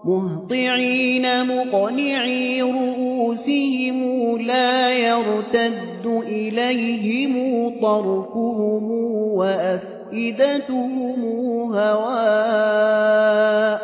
مهطعين مقنعي رؤوسهم لا يرتد إليهم طرفهم وأفئدتهم هواء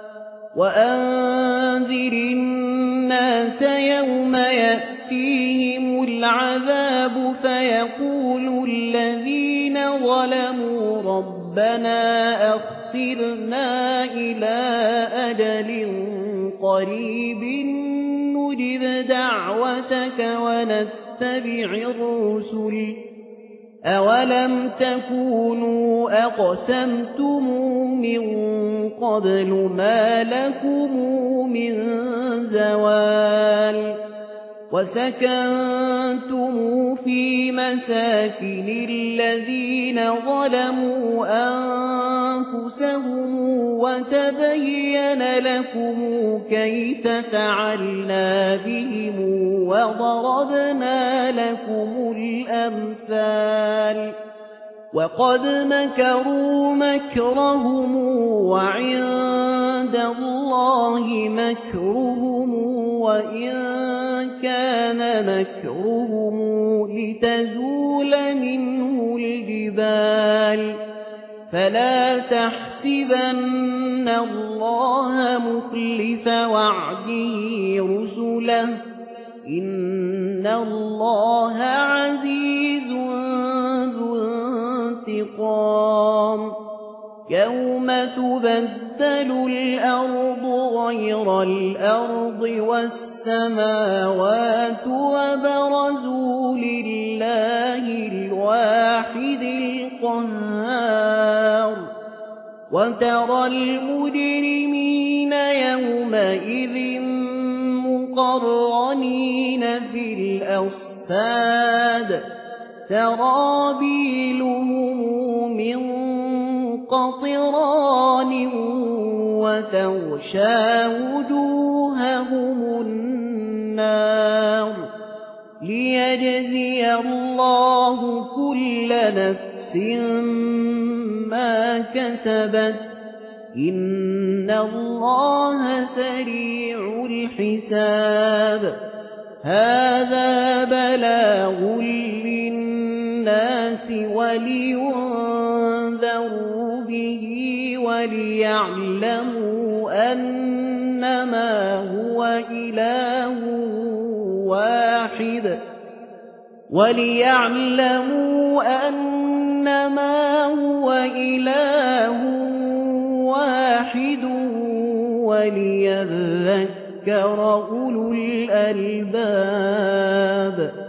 وأنذر الناس يوم يأتيهم العذاب فيقول الذين ظلموا ربنا أخرنا إلى أجل قريب نجب دعوتك ونتبع الرسل أولم تكونوا أقسمتم من قبل ما لكم من زوال وسكنتم في مساكن الذين ظلموا أنفسهم وتبين لكم كيف فعلنا بهم وضربنا لكم الأمثال وقد مكروا مكرهم وعند الله مكرهم وإن كان مكرهم لتزول منه الجبال فلا تحسبن الله مخلف وعده رسله إن الله عزيز ذو انتقام يوم تبدل الأرض غير الأرض والسماوات وبرزوا لله الواحد القهار وترى المجرمين يومئذ مقرنين في الأصفاد سرابيلهم من قطران وتغشى وجوههم النار ليجزي الله كل نفس ما كسبت إن الله سريع الحساب هذا بلاغ للناس ولينذروا به وليعلموا أنما هو إله واحد وليذكر أولو الألباب